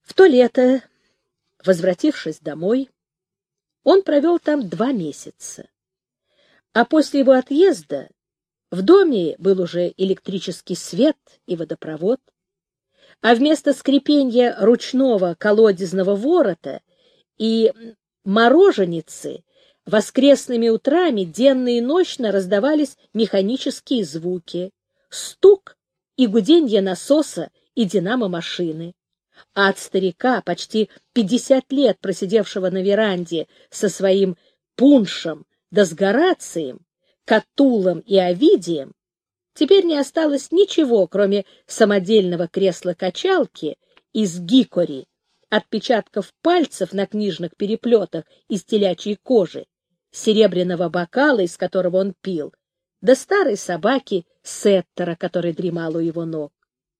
В то лето, возвратившись домой, он провел там 2 месяца. А после его отъезда в доме был уже электрический свет и водопровод, а вместо скрипенья ручного колодезного ворота и мороженицы воскресными утрами денно и ночно раздавались механические звуки, стук и гуденье насоса и динамо-машины. А от старика, почти 50 лет просидевшего на веранде со своим пуншем да с Горацием, Катулом и Овидием, теперь не осталось ничего, кроме самодельного кресла-качалки из гикори, отпечатков пальцев на книжных переплетах из телячьей кожи, серебряного бокала, из которого он пил, да старой собаки Сеттера, который дремал у его ног.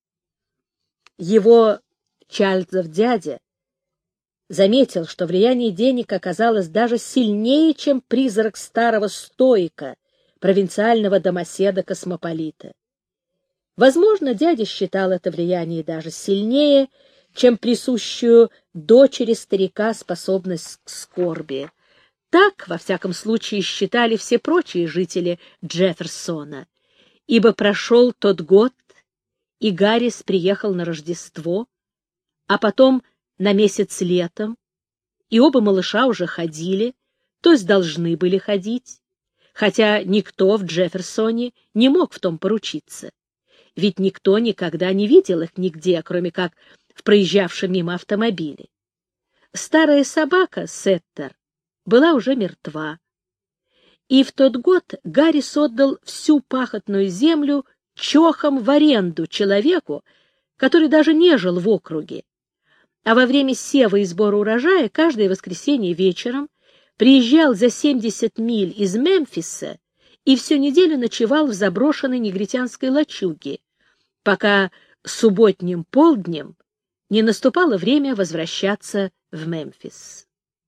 Его Чарльзов дядя заметил, что влияние денег оказалось даже сильнее, чем призрак старого стоика, провинциального домоседа-космополита. Возможно, дядя считал это влияние даже сильнее, чем присущую дочери старика способность к скорби. Так, во всяком случае, считали все прочие жители Джефферсона, ибо прошел тот год, и Гаррис приехал на Рождество, а потом на месяц летом, и оба малыша уже ходили, то есть должны были ходить, хотя никто в Джефферсоне не мог в том поручиться, ведь никто никогда не видел их нигде, кроме как в проезжавшем мимо автомобиле. Старая собака Сеттер была уже мертва, и в тот год Гаррис отдал всю пахотную землю чохом в аренду человеку, который даже не жил в округе, а во время сева и сбора урожая каждое воскресенье вечером приезжал за 70 миль из Мемфиса и всю неделю ночевал в заброшенной негритянской лачуге, пока субботним полднем не наступало время возвращаться в Мемфис.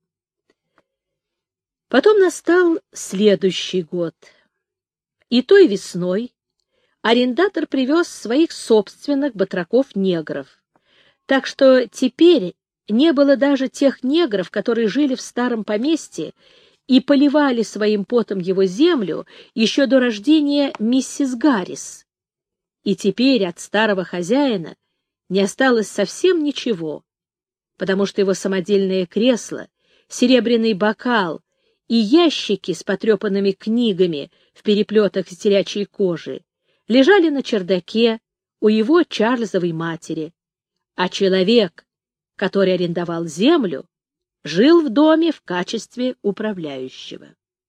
Потом настал следующий год, и той весной арендатор привез своих собственных батраков-негров, так что теперь не было даже тех негров, которые жили в старом поместье и поливали своим потом его землю еще до рождения миссис Гаррис. И теперь от старого хозяина не осталось совсем ничего, потому что его самодельное кресло, серебряный бокал и ящики с потрепанными книгами в переплетах из телячьей кожи лежали на чердаке у его Чарльзовой матери, а человек, который арендовал землю, жил в доме в качестве управляющего.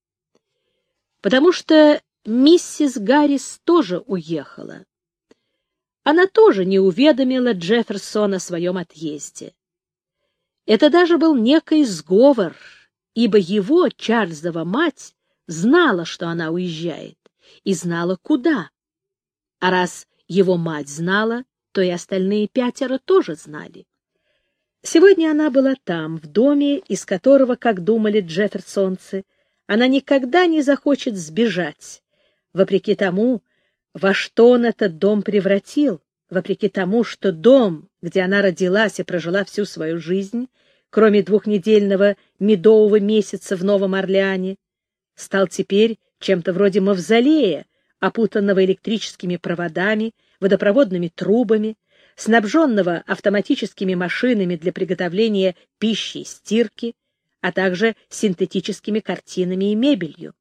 Потому что миссис Гаррис тоже уехала. Она тоже не уведомила Джефферсона о своем отъезде. Это даже был некий сговор, ибо его, Чарльзова мать, знала, что она уезжает, и знала, куда. А раз его мать знала, то и остальные 5 тоже знали. Сегодня она была там, в доме, из которого, как думали джефферсонцы, она никогда не захочет сбежать, вопреки тому, во что он этот дом превратил, вопреки тому, что дом, где она родилась и прожила всю свою жизнь, кроме 2-недельного медового месяца в Новом Орлеане, стал теперь чем-то вроде мавзолея, опутанного электрическими проводами, водопроводными трубами, снабженного автоматическими машинами для приготовления пищи и стирки, а также синтетическими картинами и мебелью.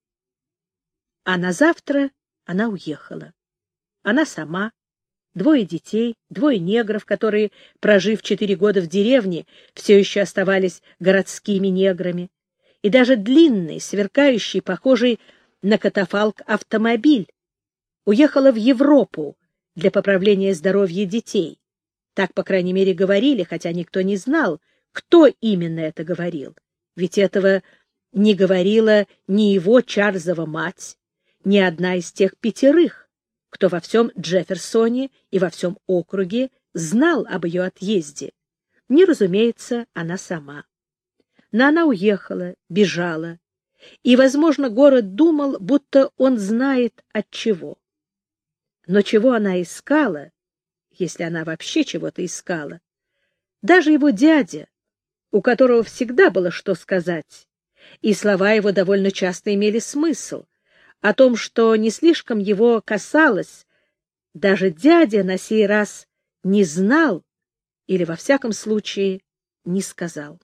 А на завтра она уехала. Она сама, 2 детей, 2 негров, которые, прожив 4 года в деревне, все еще оставались городскими неграми, и даже длинный, сверкающий, похожий на катафалк автомобиль, уехала в Европу для поправления здоровья детей. Так, по крайней мере, говорили, хотя никто не знал, кто именно это говорил. Ведь этого не говорила ни его Чарльзова мать, ни одна из тех 5, кто во всем Джефферсоне и во всем округе знал об ее отъезде. Не, разумеется, она сама. Но она уехала, бежала, и, возможно, город думал, будто он знает от чего. Но чего она искала, если она вообще чего-то искала, Даже его дядя, у которого всегда было что сказать, и слова его довольно часто имели смысл, о том, что не слишком его касалось, даже дядя на сей раз не знал или, во всяком случае, не сказал.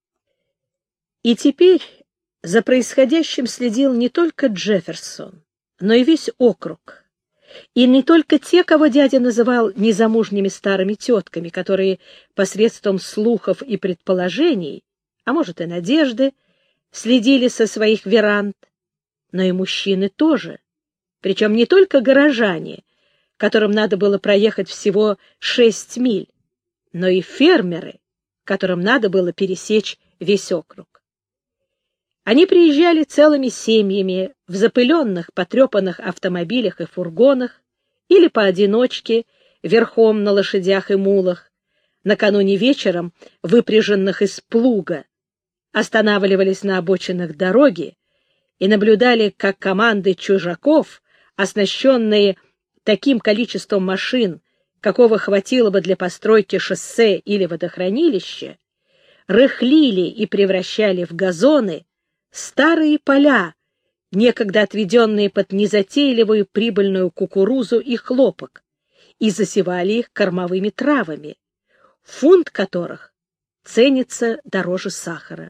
И теперь за происходящим следил не только Джефферсон, но и весь округ. И не только те, кого дядя называл незамужними старыми тетками, которые посредством слухов и предположений, а может и надежды, следили со своих веранд, но и мужчины тоже, причем не только горожане, которым надо было проехать всего 6 миль, но и фермеры, которым надо было пересечь весь округ. Они приезжали целыми семьями в запыленных, потрепанных автомобилях и фургонах или поодиночке, верхом на лошадях и мулах, накануне вечером, выпряженных из плуга, останавливались на обочинах дороги и наблюдали, как команды чужаков, оснащенные таким количеством машин, какого хватило бы для постройки шоссе или водохранилища, рыхлили и превращали в газоны старые поля, некогда отведенные под незатейливую прибыльную кукурузу и хлопок, и засевали их кормовыми травами, фунт которых ценится дороже сахара.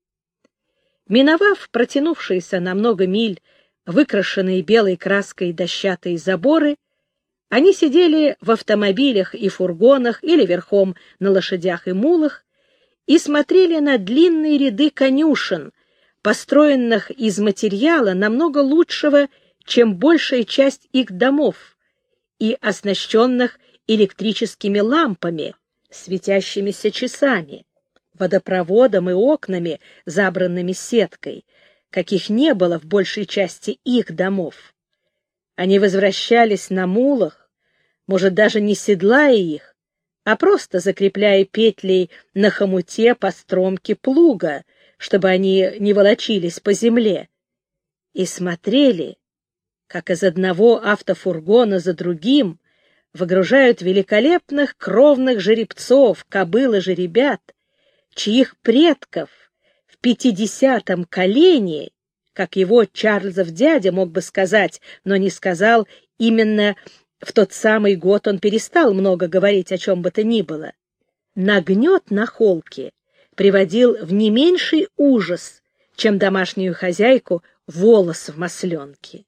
Миновав протянувшиеся на много миль выкрашенные белой краской дощатые заборы, они сидели в автомобилях и фургонах или верхом на лошадях и мулах и смотрели на длинные ряды конюшен, построенных из материала намного лучшего, чем большая часть их домов, и оснащенных электрическими лампами, светящимися часами, водопроводом и окнами, забранными сеткой, каких не было в большей части их домов. Они возвращались на мулах, может, даже не седлая их, а просто закрепляя петлей на хомуте по стромке плуга, чтобы они не волочились по земле, и смотрели, как из одного автофургона за другим выгружают великолепных кровных жеребцов, кобыл и жеребят, чьих предков в 50-м колене, как его Чарльзов дядя мог бы сказать, но не сказал, именно в тот самый год он перестал много говорить о чем бы то ни было, нагнет на холке приводил в не меньший ужас, чем домашнюю хозяйку волос в масленке.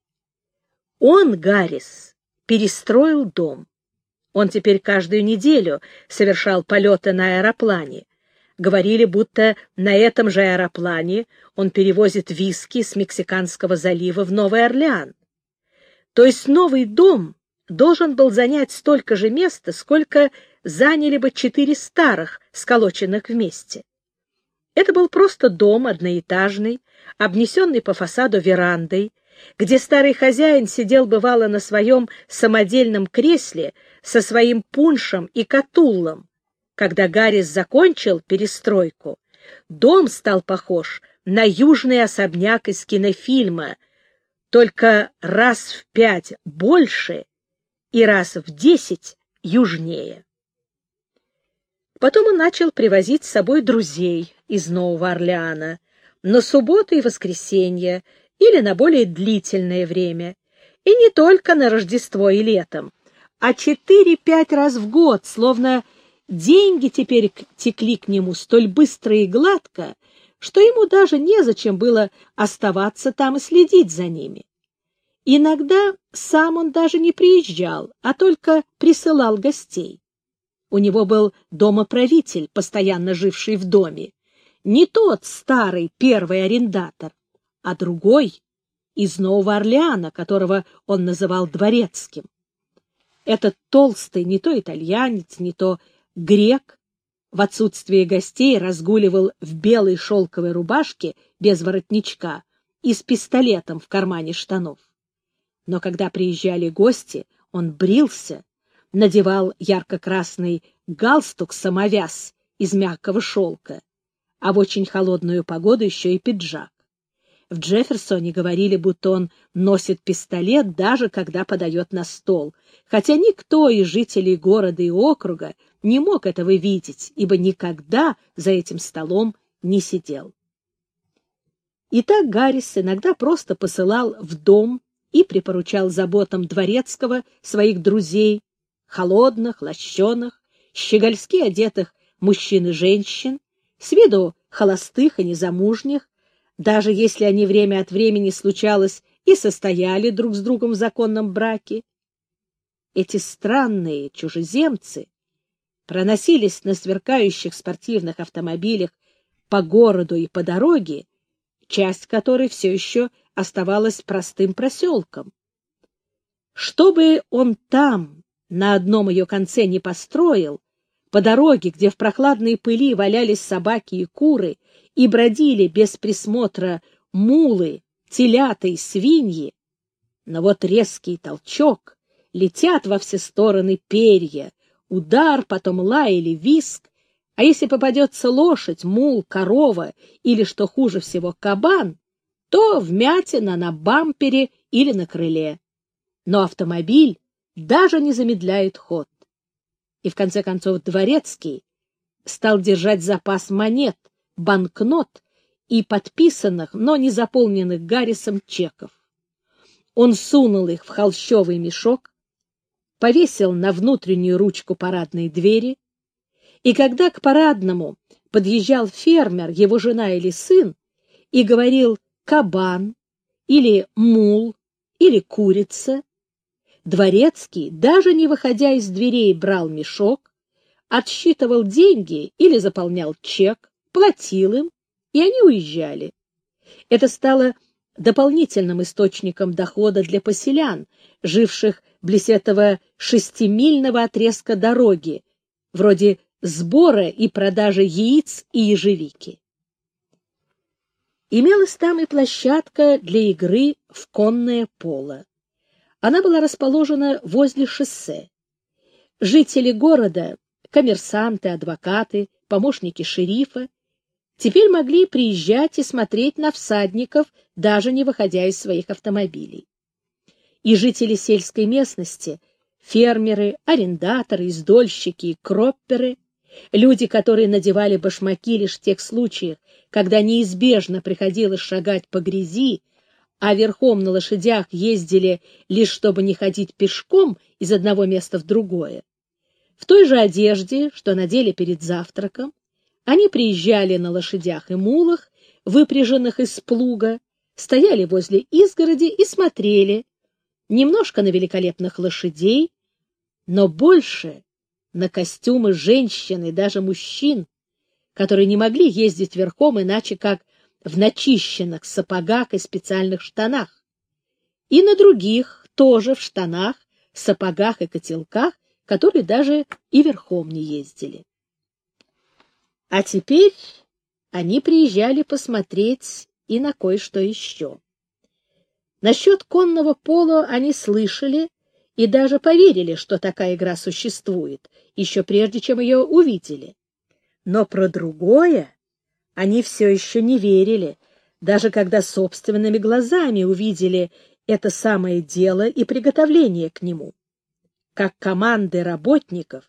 Он, Гаррис, перестроил дом. Он теперь каждую неделю совершал полеты на аэроплане. Говорили, будто на этом же аэроплане он перевозит виски с Мексиканского залива в Новый Орлеан. То есть новый дом должен был занять столько же места, сколько заняли бы 4 старых, сколоченных вместе. Это был просто дом одноэтажный, обнесенный по фасаду верандой, где старый хозяин сидел, бывало, на своем самодельном кресле со своим пуншем и катуллом. Когда Гаррис закончил перестройку, дом стал похож на южный особняк из кинофильма, только раз в 5 больше и раз в 10 южнее. Потом он начал привозить с собой друзей из Нового Орлеана на субботу и воскресенье или на более длительное время, и не только на Рождество и летом, а 4-5 раз в год, словно деньги теперь текли к нему столь быстро и гладко, что ему даже незачем было оставаться там и следить за ними. Иногда сам он даже не приезжал, а только присылал гостей. У него был домоправитель, постоянно живший в доме, не тот старый первый арендатор, а другой из Нового Орлеана, которого он называл дворецким. Этот толстый, не то итальянец, не то грек, в отсутствие гостей разгуливал в белой шелковой рубашке без воротничка и с пистолетом в кармане штанов. Но когда приезжали гости, он брился, надевал ярко-красный галстук-самовяз из мягкого шелка, а в очень холодную погоду еще и пиджак. В Джефферсоне говорили, будто он носит пистолет, даже когда подает на стол, хотя никто из жителей города и округа не мог этого видеть, ибо никогда за этим столом не сидел. И так Гаррис иногда просто посылал в дом и припоручал заботам дворецкого своих друзей, холодных, лощеных, щегольски одетых мужчин и женщин, с виду холостых и незамужних, даже если они время от времени, случалось, и состояли друг с другом в законном браке. Эти странные чужеземцы проносились на сверкающих спортивных автомобилях по городу и по дороге, часть которой все еще оставалась простым проселком. Чтобы он там, на одном ее конце, не построил, по дороге, где в прохладной пыли валялись собаки и куры и бродили без присмотра мулы, телята и свиньи, но вот резкий толчок, летят во все стороны перья, удар, потом лай или визг, а если попадется лошадь, мул, корова или, что хуже всего, кабан, то вмятина на бампере или на крыле. Но автомобиль даже не замедляет ход. И в конце концов дворецкий стал держать запас монет, банкнот и подписанных, но не заполненных Гаррисом чеков. Он сунул их в холщовый мешок, повесил на внутреннюю ручку парадной двери, и когда к парадному подъезжал фермер, его жена или сын, и говорил «кабан» или «мул» или «курица», дворецкий, даже не выходя из дверей, брал мешок, отсчитывал деньги или заполнял чек, платил им, и они уезжали. Это стало дополнительным источником дохода для поселян, живших близ этого 6-мильного отрезка дороги, вроде сбора и продажи яиц и ежевики. Имелась там и площадка для игры в конное поло. Она была расположена возле шоссе. Жители города, коммерсанты, адвокаты, помощники шерифа, теперь могли приезжать и смотреть на всадников, даже не выходя из своих автомобилей. И жители сельской местности, фермеры, арендаторы, издольщики и кропперы, люди, которые надевали башмаки лишь в тех случаях, когда неизбежно приходилось шагать по грязи, а верхом на лошадях ездили лишь чтобы не ходить пешком из одного места в другое. В той же одежде, что надели перед завтраком, они приезжали на лошадях и мулах, выпряженных из плуга, стояли возле изгороди и смотрели немножко на великолепных лошадей, но больше на костюмы женщин и даже мужчин, которые не могли ездить верхом иначе как в начищенных сапогах и специальных штанах, и на других тоже в штанах, сапогах и котелках, которые даже и верхом не ездили. А теперь они приезжали посмотреть и на кое-что еще. Насчет конного поло они слышали и даже поверили, что такая игра существует, еще прежде, чем ее увидели. Но про другое они все еще не верили, даже когда собственными глазами увидели это самое дело и приготовление к нему. Как команды работников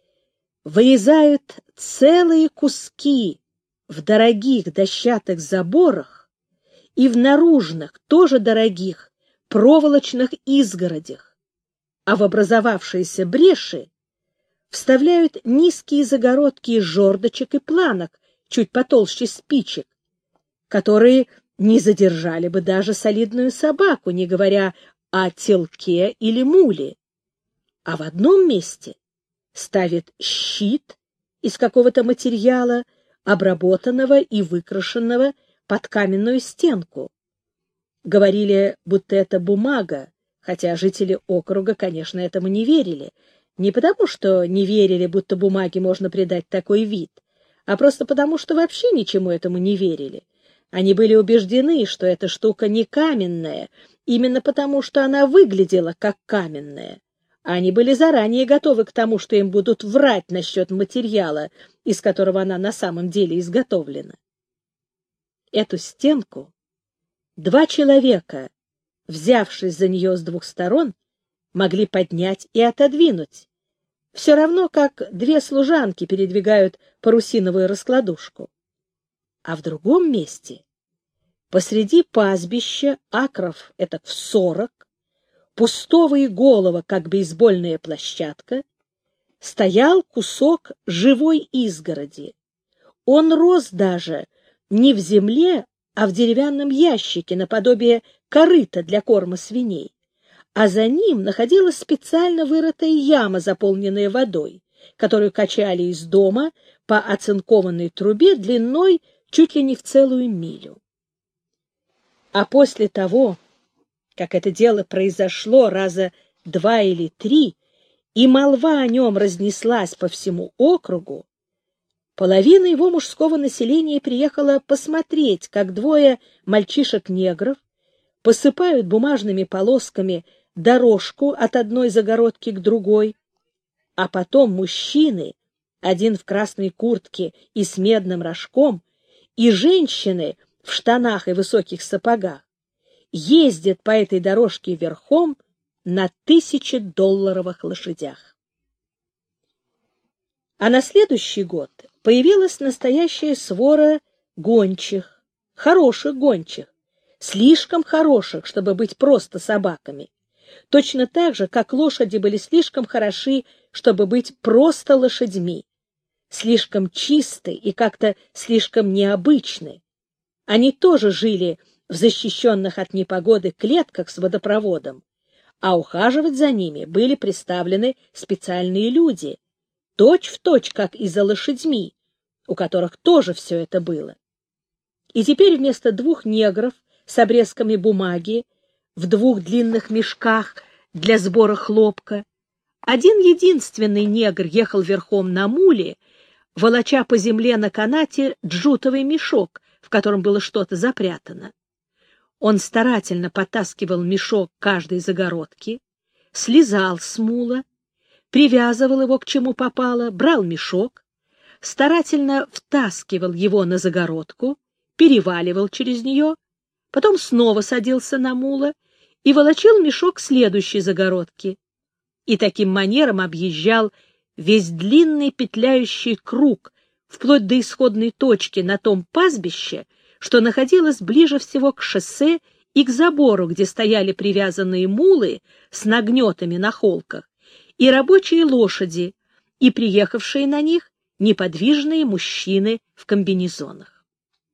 вырезают целые куски в дорогих дощатых заборах и в наружных, тоже дорогих, проволочных изгородях, а в образовавшиеся бреши вставляют низкие загородки из жердочек и планок, чуть потолще спичек, которые не задержали бы даже солидную собаку, не говоря о телке или муле. А в одном месте ставит щит из какого-то материала, обработанного и выкрашенного под каменную стенку. Говорили, будто это бумага, хотя жители округа, конечно, этому не верили. Не потому, что не верили, будто бумаге можно придать такой вид, а просто потому, что вообще ничему этому не верили. Они были убеждены, что эта штука не каменная, именно потому, что она выглядела как каменная. Они были заранее готовы к тому, что им будут врать насчет материала, из которого она на самом деле изготовлена. Эту стенку Два человека, взявшись за нее с двух сторон, могли поднять и отодвинуть, все равно как две служанки передвигают парусиновую раскладушку. А в другом месте, посреди пастбища, акров этак в 40, пустого и голого, как бейсбольная площадка, стоял кусок живой изгороди. Он рос даже не в земле, а в деревянном ящике, наподобие корыта для корма свиней, а за ним находилась специально вырытая яма, заполненная водой, которую качали из дома по оцинкованной трубе длиной чуть ли не в целую милю. А после того, как это дело произошло раза 2 или 3, и молва о нем разнеслась по всему округу, половина его мужского населения приехала посмотреть, как двое мальчишек-негров посыпают бумажными полосками дорожку от одной загородки к другой, а потом мужчины, один в красной куртке и с медным рожком, и женщины в штанах и высоких сапогах, ездят по этой дорожке верхом на $1000 лошадях. А на следующий год появилась настоящая свора гончих, хороших гончих, слишком хороших, чтобы быть просто собаками, точно так же, как лошади были слишком хороши, чтобы быть просто лошадьми, слишком чисты и как-то слишком необычны. Они тоже жили в защищенных от непогоды клетках с водопроводом, а ухаживать за ними были приставлены специальные люди, точь-в-точь, как и за лошадьми, у которых тоже все это было. И теперь вместо 2 негров с обрезками бумаги в 2 длинных мешках для сбора хлопка, один единственный негр ехал верхом на муле, волоча по земле на канате джутовый мешок, в котором было что-то запрятано. Он старательно потаскивал мешок к каждой загородке, слезал с мула, привязывал его к чему попало, брал мешок, старательно втаскивал его на загородку, переваливал через нее, потом снова садился на мула и волочил мешок к следующей загородке, и таким манером объезжал весь длинный петляющий круг, вплоть до исходной точки на том пастбище, что находилось ближе всего к шоссе и к забору, где стояли привязанные мулы с нагнетами на холках, и рабочие лошади, и приехавшие на них неподвижные мужчины в комбинезонах.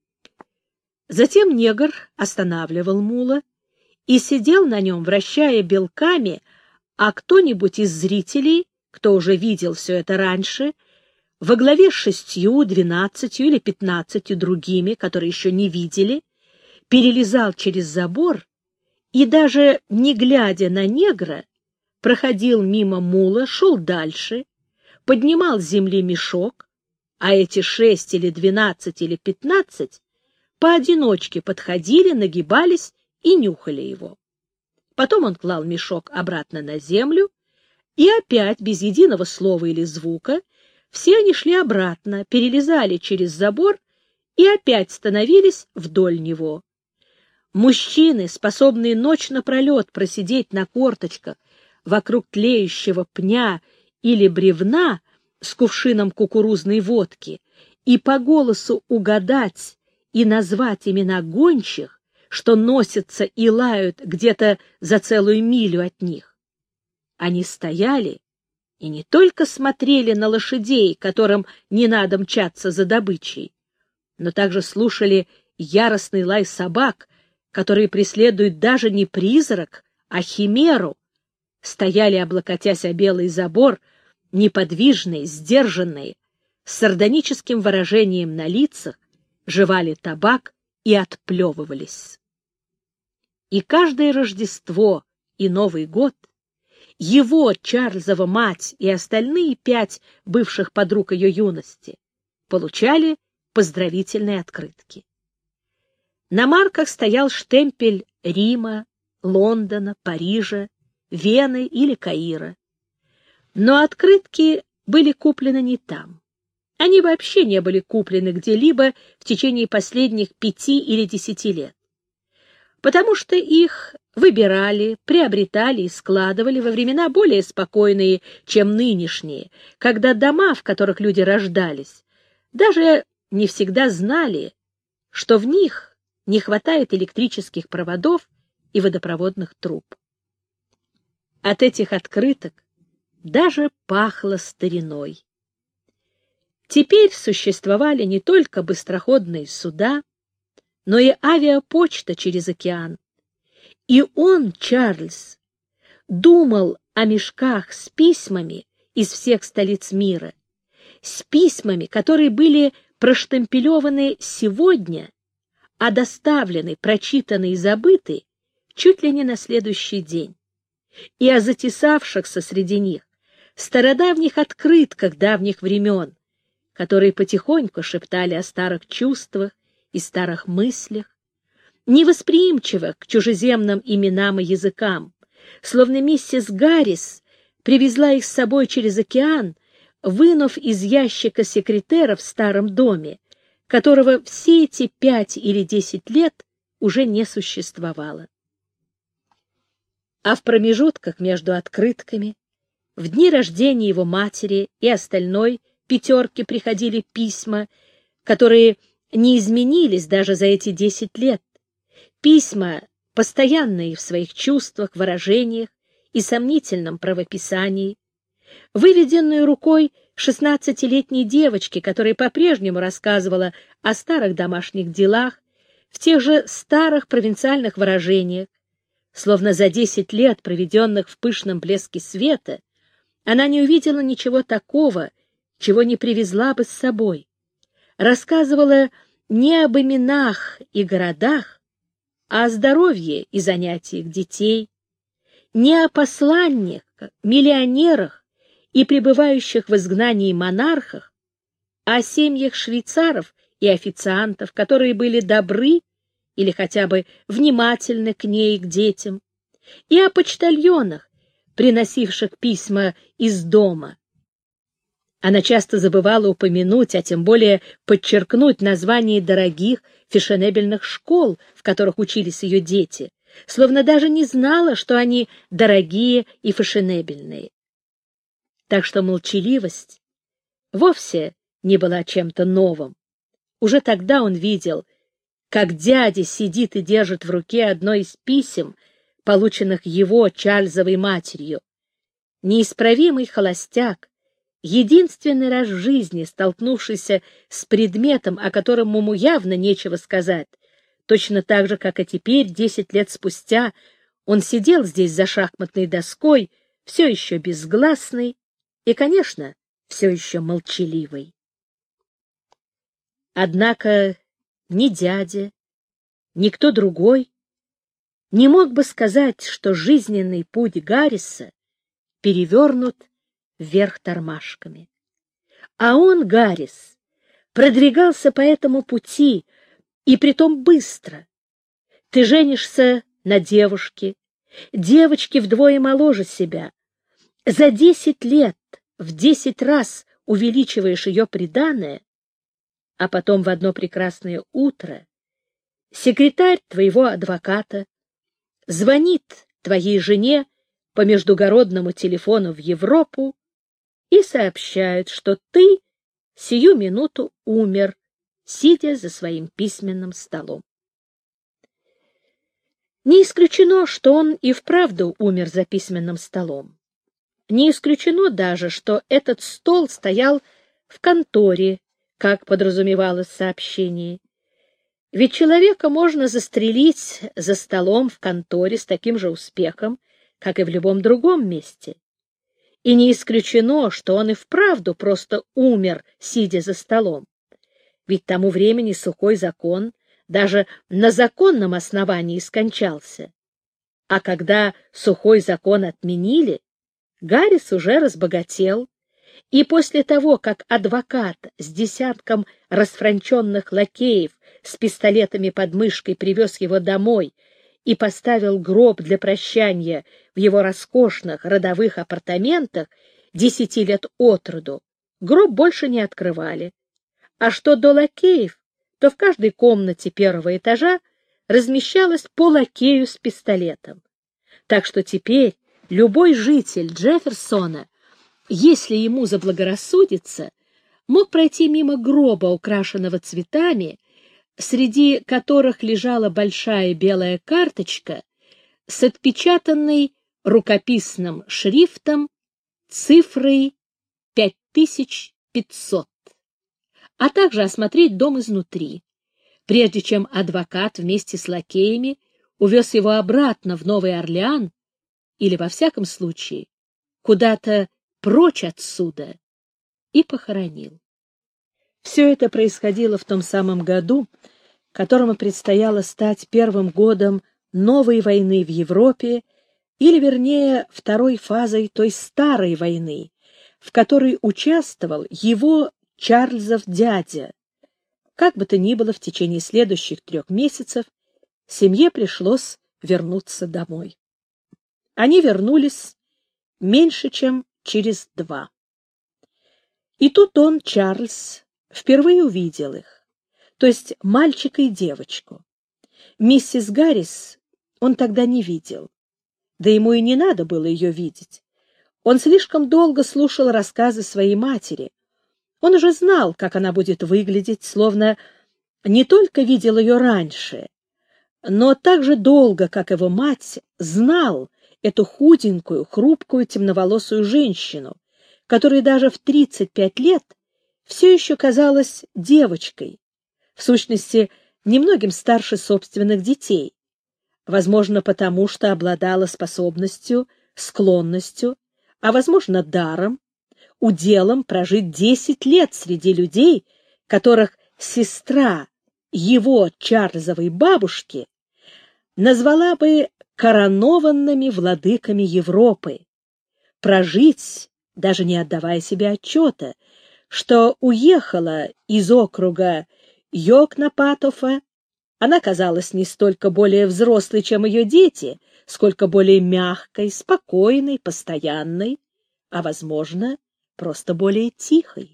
Затем негр останавливал мула и сидел на нем, вращая белками, а кто-нибудь из зрителей, кто уже видел все это раньше, во главе с 6, 12 или 15 другими, которые еще не видели, перелезал через забор и, даже не глядя на негра, проходил мимо мула, шел дальше, поднимал с земли мешок, а эти 6 или 12 или 15 поодиночке подходили, нагибались и нюхали его. Потом он клал мешок обратно на землю, и опять, без единого слова или звука, все они шли обратно, перелезали через забор и опять становились вдоль него. Мужчины, способные ночь напролет просидеть на корточках вокруг тлеющего пня или бревна с кувшином кукурузной водки, и по голосу угадать и назвать имена гончих, что носятся и лают где-то за целую милю от них. Они стояли и не только смотрели на лошадей, которым не надо мчаться за добычей, но также слушали яростный лай собак, которые преследуют даже не призрак, а химеру, стояли, облокотясь о белый забор, неподвижные, сдержанные, с сардоническим выражением на лицах, жевали табак и отплевывались. И каждое Рождество и Новый год его, Чарльзова мать и остальные 5 бывших подруг ее юности получали поздравительные открытки. На марках стоял штемпель Рима, Лондона, Парижа, Вены или Каира. Но открытки были куплены не там. Они вообще не были куплены где-либо в течение последних 5 или 10 лет. потому что их выбирали, приобретали и складывали во времена более спокойные, чем нынешние, когда дома, в которых люди рождались, даже не всегда знали, что в них не хватает электрических проводов и водопроводных труб. От этих открыток даже пахло стариной. Теперь существовали не только быстроходные суда, но и авиапочта через океан. И он, Чарльз, думал о мешках с письмами из всех столиц мира, с письмами, которые были проштемпелеваны сегодня, а доставлены, прочитаны и забыты чуть ли не на следующий день, и о затесавшихся среди них стародавних открытках давних времен, которые потихоньку шептали о старых чувствах и старых мыслях, невосприимчивых к чужеземным именам и языкам, словно миссис Гаррис привезла их с собой через океан, вынув из ящика секретера в старом доме, которого все эти 5 или 10 лет уже не существовало. А в промежутках между открытками, в дни рождения его матери и остальной 5 приходили письма, которые не изменились даже за эти 10 лет, письма, постоянные в своих чувствах, выражениях и сомнительном правописании, выведенную рукой 16-летней девочки, которая по-прежнему рассказывала о старых домашних делах, в тех же старых провинциальных выражениях, словно за 10 лет, проведенных в пышном блеске света, она не увидела ничего такого, чего не привезла бы с собой, рассказывала не об именах и городах, а о здоровье и занятиях детей, не о посланниках, миллионерах и пребывающих в изгнании монархах, а о семьях швейцаров и официантов, которые были добры или хотя бы внимательны к ней и к детям, и о почтальонах, приносивших письма из дома. Она часто забывала упомянуть, а тем более подчеркнуть название дорогих фешенебельных школ, в которых учились ее дети, словно даже не знала, что они дорогие и фешенебельные. Так что молчаливость вовсе не была чем-то новым. Уже тогда он видел, как дядя сидит и держит в руке одно из писем, полученных его, Чарльзовой матерью. Неисправимый холостяк, единственный раз в жизни столкнувшийся с предметом, о котором ему явно нечего сказать, точно так же, как и теперь, 10 лет спустя, он сидел здесь за шахматной доской, все еще безгласный и, конечно, все еще молчаливый. Однако ни дядя, ни кто другой не мог бы сказать, что жизненный путь Гарриса перевернут вверх тормашками. А он, Гаррис, продвигался по этому пути, и притом быстро. Ты женишься на девушке, девочке вдвое моложе себя. За 10 лет в 10 раз увеличиваешь ее приданое, а потом в одно прекрасное утро секретарь твоего адвоката звонит твоей жене по междугородному телефону в Европу и сообщает, что ты сию минуту умер, сидя за своим письменным столом. Не исключено, что он и вправду умер за письменным столом. Не исключено даже, что этот стол стоял в конторе, как подразумевалось в сообщении. Ведь человека можно застрелить за столом в конторе с таким же успехом, как и в любом другом месте. И не исключено, что он и вправду просто умер, сидя за столом. Ведь тому времени сухой закон даже на законном основании скончался. А когда сухой закон отменили, Гаррис уже разбогател, и после того, как адвокат с десятком расфранченных лакеев с пистолетами под мышкой привез его домой и поставил гроб для прощания в его роскошных родовых апартаментах 10 лет от роду, гроб больше не открывали. А что до лакеев, то в каждой комнате первого этажа размещалось по лакею с пистолетом. Так что теперь любой житель Джефферсона, если ему заблагорассудится, мог пройти мимо гроба, украшенного цветами, среди которых лежала большая белая карточка с отпечатанной рукописным шрифтом цифрой 5500, а также осмотреть дом изнутри, прежде чем адвокат вместе с лакеями увез его обратно в Новый Орлеан или, во всяком случае, куда-то прочь отсюда и похоронил. Все это происходило в том самом году, которому предстояло стать первым годом новой войны в Европе, или, вернее, второй фазой той старой войны, в которой участвовал его Чарльзов дядя. Как бы то ни было, в течение следующих 3 месяцев семье пришлось вернуться домой. Они вернулись меньше, чем через 2. И тут он, Чарльз, впервые увидел их, то есть мальчика и девочку. Миссис Гаррис он тогда не видел, да ему и не надо было ее видеть. Он слишком долго слушал рассказы своей матери. Он уже знал, как она будет выглядеть, словно не только видел ее раньше, но так же долго, как его мать, знал эту худенькую, хрупкую, темноволосую женщину, которая даже в 35 лет все еще казалась девочкой, в сущности, немногим старше собственных детей, возможно, потому что обладала способностью, склонностью, а, возможно, даром, уделом прожить 10 лет среди людей, которых сестра его Чарльзовой бабушки назвала бы коронованными владыками Европы, прожить, даже не отдавая себе отчета, что уехала из округа Йокнапатофа. Она казалась не столько более взрослой, чем ее дети, сколько более мягкой, спокойной, постоянной, а, возможно, просто более тихой.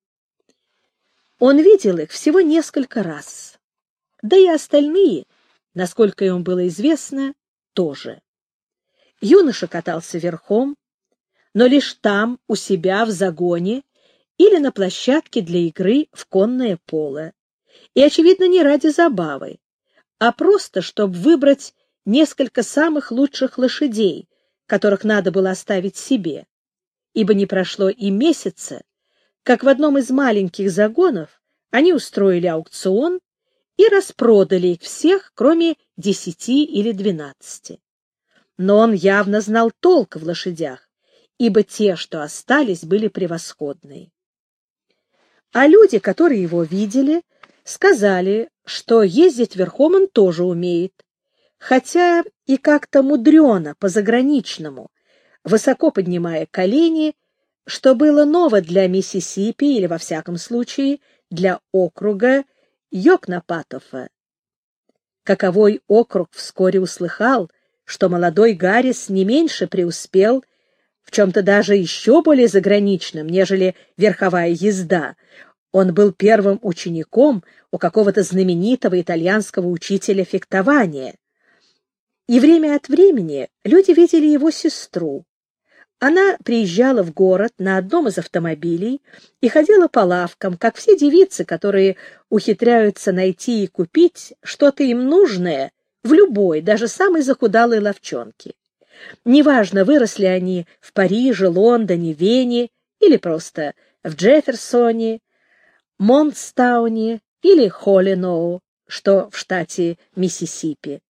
Он видел их всего несколько раз, да и остальные, насколько им было известно, тоже. Юноша катался верхом, но лишь там, у себя в загоне или на площадке для игры в конное поло, и, очевидно, не ради забавы, а просто, чтобы выбрать несколько самых лучших лошадей, которых надо было оставить себе, ибо не прошло и месяца, как в одном из маленьких загонов они устроили аукцион и распродали их всех, кроме 10 или 12. Но он явно знал толк в лошадях, ибо те, что остались, были превосходные. А люди, которые его видели, сказали, что ездить верхом он тоже умеет, хотя и как-то мудрено, по-заграничному, высоко поднимая колени, что было ново для Миссисипи или, во всяком случае, для округа Йокнапатофа. Каковой округ вскоре услыхал, что молодой Гаррис не меньше преуспел в чем-то даже еще более заграничном, нежели верховая езда. Он был первым учеником у какого-то знаменитого итальянского учителя фехтования. И время от времени люди видели его сестру. Она приезжала в город на одном из автомобилей и ходила по лавкам, как все девицы, которые ухитряются найти и купить что-то им нужное в любой, даже самой захудалой лавчонке. Неважно, выросли они в Париже, Лондоне, Вене или просто в Джефферсоне, Монстауне или Холлиноу, что в штате Миссисипи.